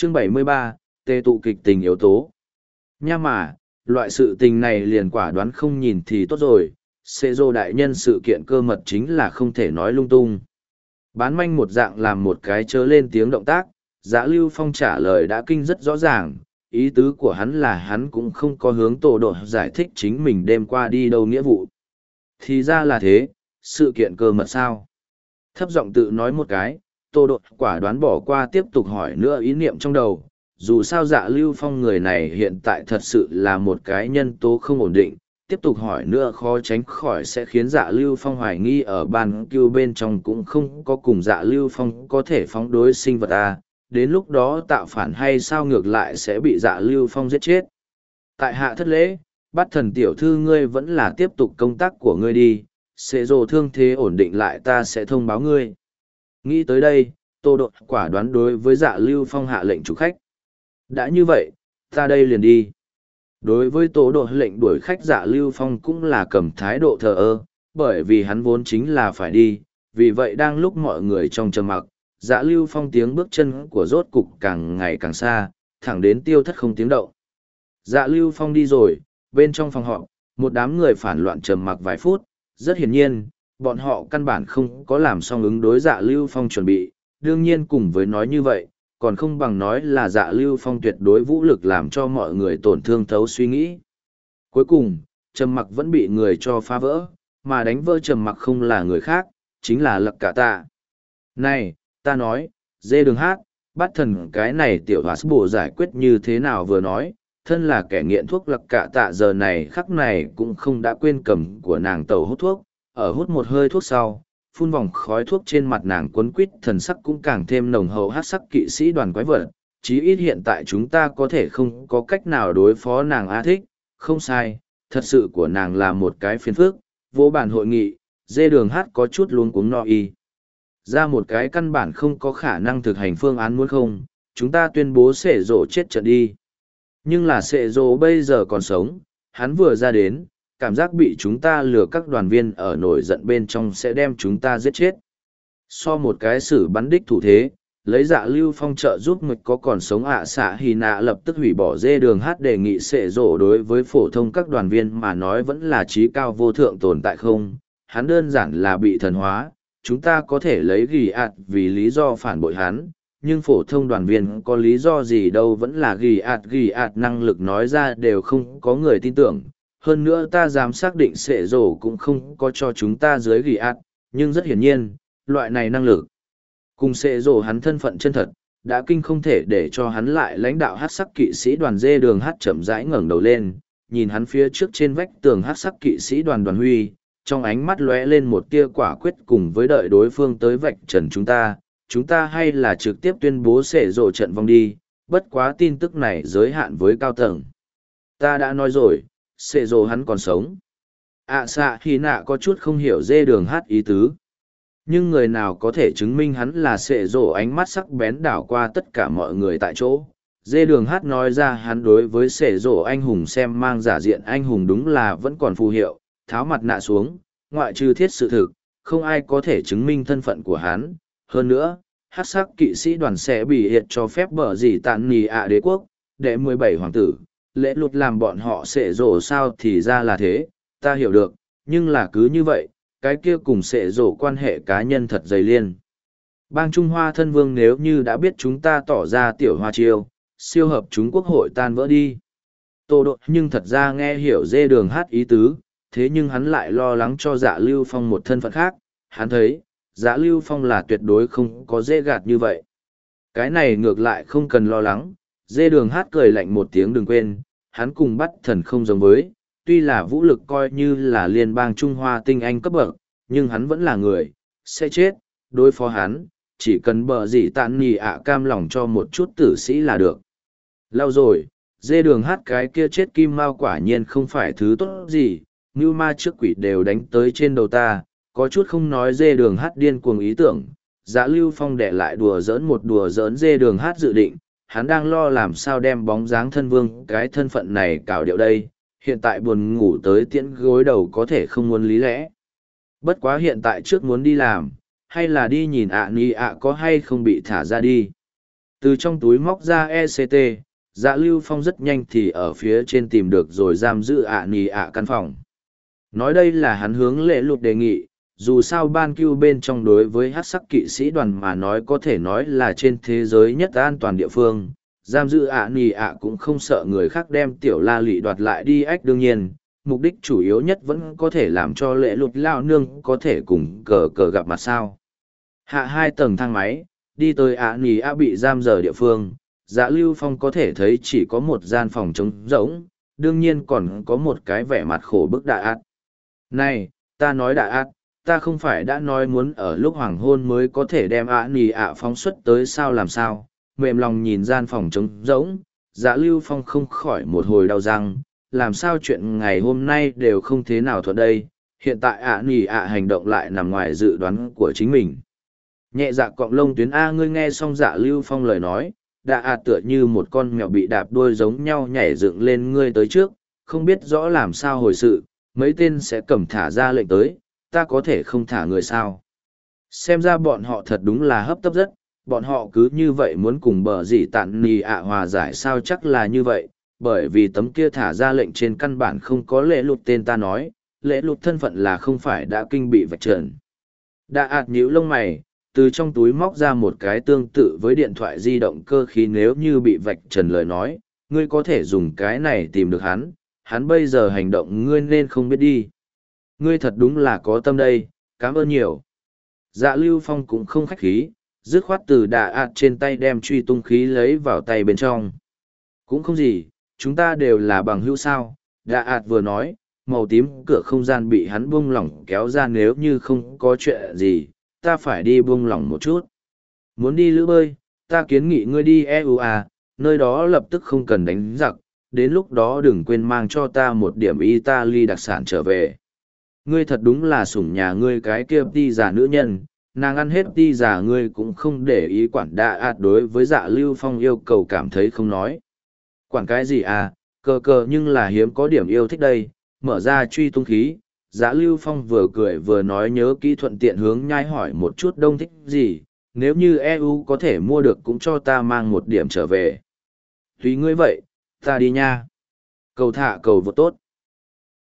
Chương 73, tê tụ kịch tình yếu tố. Nha mà, loại sự tình này liền quả đoán không nhìn thì tốt rồi, xê dô đại nhân sự kiện cơ mật chính là không thể nói lung tung. Bán manh một dạng làm một cái chớ lên tiếng động tác, Dạ Lưu Phong trả lời đã kinh rất rõ ràng, ý tứ của hắn là hắn cũng không có hướng tổ đội giải thích chính mình đêm qua đi đâu nghĩa vụ. Thì ra là thế, sự kiện cơ mật sao? Thấp giọng tự nói một cái, tổ đội quả đoán bỏ qua tiếp tục hỏi nữa ý niệm trong đầu. Dù sao Dạ Lưu Phong người này hiện tại thật sự là một cái nhân tố không ổn định, tiếp tục hỏi nữa khó tránh khỏi sẽ khiến Dạ Lưu Phong hoài nghi ở ban cưu bên trong cũng không có cùng Dạ Lưu Phong có thể phóng đối sinh vật A, đến lúc đó tạo phản hay sao ngược lại sẽ bị Dạ Lưu Phong giết chết. Tại hạ thất lễ, bắt thần tiểu thư ngươi vẫn là tiếp tục công tác của ngươi đi, sẽ dồ thương thế ổn định lại ta sẽ thông báo ngươi. Nghĩ tới đây, Tô Đột quả đoán đối với Dạ Lưu Phong hạ lệnh chủ khách. Đã như vậy, ta đây liền đi. Đối với Tô Đột lệnh đuổi khách Dạ Lưu Phong cũng là cầm thái độ thờ ơ, bởi vì hắn vốn chính là phải đi, vì vậy đang lúc mọi người trong trầm mặc, Dạ Lưu Phong tiếng bước chân của rốt cục càng ngày càng xa, thẳng đến tiêu thất không tiếng động. Dạ Lưu Phong đi rồi, bên trong phòng họp, một đám người phản loạn trầm mặc vài phút, rất hiển nhiên, bọn họ căn bản không có làm xong ứng đối Dạ Lưu Phong chuẩn bị, đương nhiên cùng với nói như vậy, còn không bằng nói là Dạ Lưu Phong tuyệt đối vũ lực làm cho mọi người tổn thương thấu suy nghĩ. Cuối cùng, trầm mặc vẫn bị người cho phá vỡ, mà đánh vỡ trầm mặc không là người khác, chính là Lật Cả Tạ. Này, ta nói, dê đường hát, bắt thần cái này tiểu hóa bổ giải quyết như thế nào vừa nói, thân là kẻ nghiện thuốc Lật Cả Tạ giờ này khắc này cũng không đã quên cầm của nàng tàu hút thuốc, ở hút một hơi thuốc sau, phun vòng khói thuốc trên mặt nàng quấn quít thần sắc cũng càng thêm nồng hậu hát sắc kỵ sĩ đoàn quái vật, chí ít hiện tại chúng ta có thể không có cách nào đối phó nàng á thích, không sai, thật sự của nàng là một cái phiền phức, vô bản hội nghị, dê đường hát có chút luống cuống no y. Ra một cái căn bản không có khả năng thực hành phương án muốn không, chúng ta tuyên bố sệ rổ chết trận đi. Nhưng là sệ rổ bây giờ còn sống, hắn vừa ra đến, cảm giác bị chúng ta lừa các đoàn viên ở nổi giận bên trong sẽ đem chúng ta giết chết. So một cái xử bắn đích thủ thế, lấy Dạ Lưu Phong trợ giúp mịch có còn sống xạ hì nạ lập tức hủy bỏ dê đường hát đề nghị sệ rổ đối với phổ thông các đoàn viên mà nói vẫn là trí cao vô thượng tồn tại không, hắn đơn giản là bị thần hóa, chúng ta có thể lấy ghi ạt vì lý do phản bội hắn, nhưng phổ thông đoàn viên có lý do gì đâu vẫn là ghi ạt năng lực nói ra đều không có người tin tưởng. Hơn nữa ta dám xác định sệ rổ cũng không có cho chúng ta dưới ghi ạt, nhưng rất hiển nhiên, loại này năng lực. Cùng sệ rổ hắn thân phận chân thật, đã kinh không thể để cho hắn lại lãnh đạo hát sắc kỵ sĩ đoàn dê đường hát chậm rãi ngẩng đầu lên, nhìn hắn phía trước trên vách tường hát sắc kỵ sĩ đoàn đoàn huy, trong ánh mắt lóe lên một tia quả quyết cùng với đợi đối phương tới vạch trần chúng ta hay là trực tiếp tuyên bố sệ rổ trận vong đi, bất quá tin tức này giới hạn với cao tầng. Ta đã nói rồi, sệ rổ hắn còn sống. Xạ hy nạ có chút không hiểu dê đường hát ý tứ. Nhưng người nào có thể chứng minh hắn là sệ rổ ánh mắt sắc bén đảo qua tất cả mọi người tại chỗ. Dê đường hát nói ra hắn đối với sệ rổ anh hùng xem mang giả diện anh hùng đúng là vẫn còn phù hiệu, tháo mặt nạ xuống, ngoại trừ thiết sự thực, không ai có thể chứng minh thân phận của hắn. Hơn nữa, hát sắc kỵ sĩ đoàn sẽ bị hiệt cho phép bở gì tạn nì đế quốc, đệ 17 hoàng tử, lễ luật làm bọn họ sệ rổ sao thì ra là thế, ta hiểu được, nhưng là cứ như vậy, cái kia cùng sệ rổ quan hệ cá nhân thật dày liên. Bang Trung Hoa thân vương nếu như đã biết chúng ta tỏ ra tiểu hoa chiêu, siêu hợp chúng quốc hội tan vỡ đi. Tô độ nhưng thật ra nghe hiểu dê đường hát ý tứ, thế nhưng hắn lại lo lắng cho Dạ Lưu Phong một thân phận khác, hắn thấy, Dạ Lưu Phong là tuyệt đối không có dễ gạt như vậy. Cái này ngược lại không cần lo lắng, dê đường hát cười lạnh một tiếng đừng quên, hắn cùng bắt thần không giống với, tuy là vũ lực coi như là liên bang Trung Hoa tinh anh cấp bậc, nhưng hắn vẫn là người, sẽ chết, đối phó hắn, chỉ cần bờ gì tạn nì cam lòng cho một chút tử sĩ là được. Lâu rồi, dê đường hát cái kia chết kim mao quả nhiên không phải thứ tốt gì, như ma trước quỷ đều đánh tới trên đầu ta, có chút không nói dê đường hát điên cuồng ý tưởng. Dạ Lưu Phong để lại đùa giỡn dê đường hát dự định, hắn đang lo làm sao đem bóng dáng thân vương cái thân phận này cào điệu đây, hiện tại buồn ngủ tới tiễn gối đầu có thể không muốn lý lẽ. Bất quá hiện tại trước muốn đi làm, hay là đi nhìn ni có hay không bị thả ra đi. Từ trong túi móc ra ECT, Dạ Lưu Phong rất nhanh thì ở phía trên tìm được rồi giam giữ nì căn phòng. Nói đây là hắn hướng Lệ Lụt đề nghị, dù sao ban cưu bên trong đối với hắc sắc kỵ sĩ đoàn mà nói có thể nói là trên thế giới nhất an toàn địa phương. Giam giữ nì cũng không sợ người khác đem tiểu la lị đoạt lại đi ách, đương nhiên, mục đích chủ yếu nhất vẫn có thể làm cho Lệ Lụt lao nương có thể cùng cờ cờ gặp mặt sao. Hạ 2 tầng thang máy, đi tới nì bị giam giờ địa phương. Dạ Lưu Phong có thể thấy chỉ có một gian phòng trống rỗng, đương nhiên còn có một cái vẻ mặt khổ bức Đạ ạt. Này, ta nói Đạ ạt, ta không phải đã nói muốn ở lúc hoàng hôn mới có thể đem nì phóng xuất tới sao làm sao, mềm lòng nhìn gian phòng trống rỗng, Dạ Lưu Phong không khỏi một hồi đau răng, làm sao chuyện ngày hôm nay đều không thế nào thuận đây, hiện tại nì hành động lại nằm ngoài dự đoán của chính mình. Nhẹ dạ cọng lông tuyến ngươi nghe xong Dạ Lưu Phong lời nói, Đạ tựa như một con mèo bị đạp đuôi giống nhau nhảy dựng lên ngươi tới trước, không biết rõ làm sao hồi sự, mấy tên sẽ cầm thả ra lệnh tới, ta có thể không thả người sao. Xem ra bọn họ thật đúng là hấp tấp rất, bọn họ cứ như vậy muốn cùng bờ dì tạn nì hòa giải sao, chắc là như vậy, bởi vì tấm kia thả ra lệnh trên căn bản không có Lệ Lụt tên ta nói, Lệ Lụt thân phận là không phải đã kinh bị vạch trần. Đạ nhíu lông mày, từ trong túi móc ra một cái tương tự với điện thoại di động cơ khí, nếu như bị vạch trần lời nói, ngươi có thể dùng cái này tìm được hắn, hắn bây giờ hành động ngươi nên không biết đi. Ngươi thật đúng là có tâm đây, cảm ơn nhiều. Dạ Lưu Phong cũng không khách khí, dứt khoát từ Đạ trên tay đem truy tung khí lấy vào tay bên trong. Cũng không gì, chúng ta đều là bằng hữu sao, Đạ vừa nói, màu tím cửa không gian bị hắn buông lỏng kéo ra, nếu như không có chuyện gì ta phải đi buông lỏng một chút. Muốn đi lữ bơi, ta kiến nghị ngươi đi EUA, nơi đó lập tức không cần đánh giặc, đến lúc đó đừng quên mang cho ta một điểm Italy đặc sản trở về. Ngươi thật đúng là sủng nhà ngươi cái kia ti già nữ nhân, nàng ăn hết ti già ngươi cũng không để ý quản Đạ đối với Dạ Lưu Phong yêu cầu cảm thấy không nói. Quản cái gì cờ cờ nhưng là hiếm có điểm yêu thích đây, mở ra truy tung khí. Dạ Lưu Phong vừa cười vừa nói nhớ kỹ thuận tiện hướng nhai hỏi một chút đông thích gì, nếu như EU có thể mua được cũng cho ta mang một điểm trở về. Tùy ngươi vậy, ta đi nha. Cầu thả cầu vô tốt.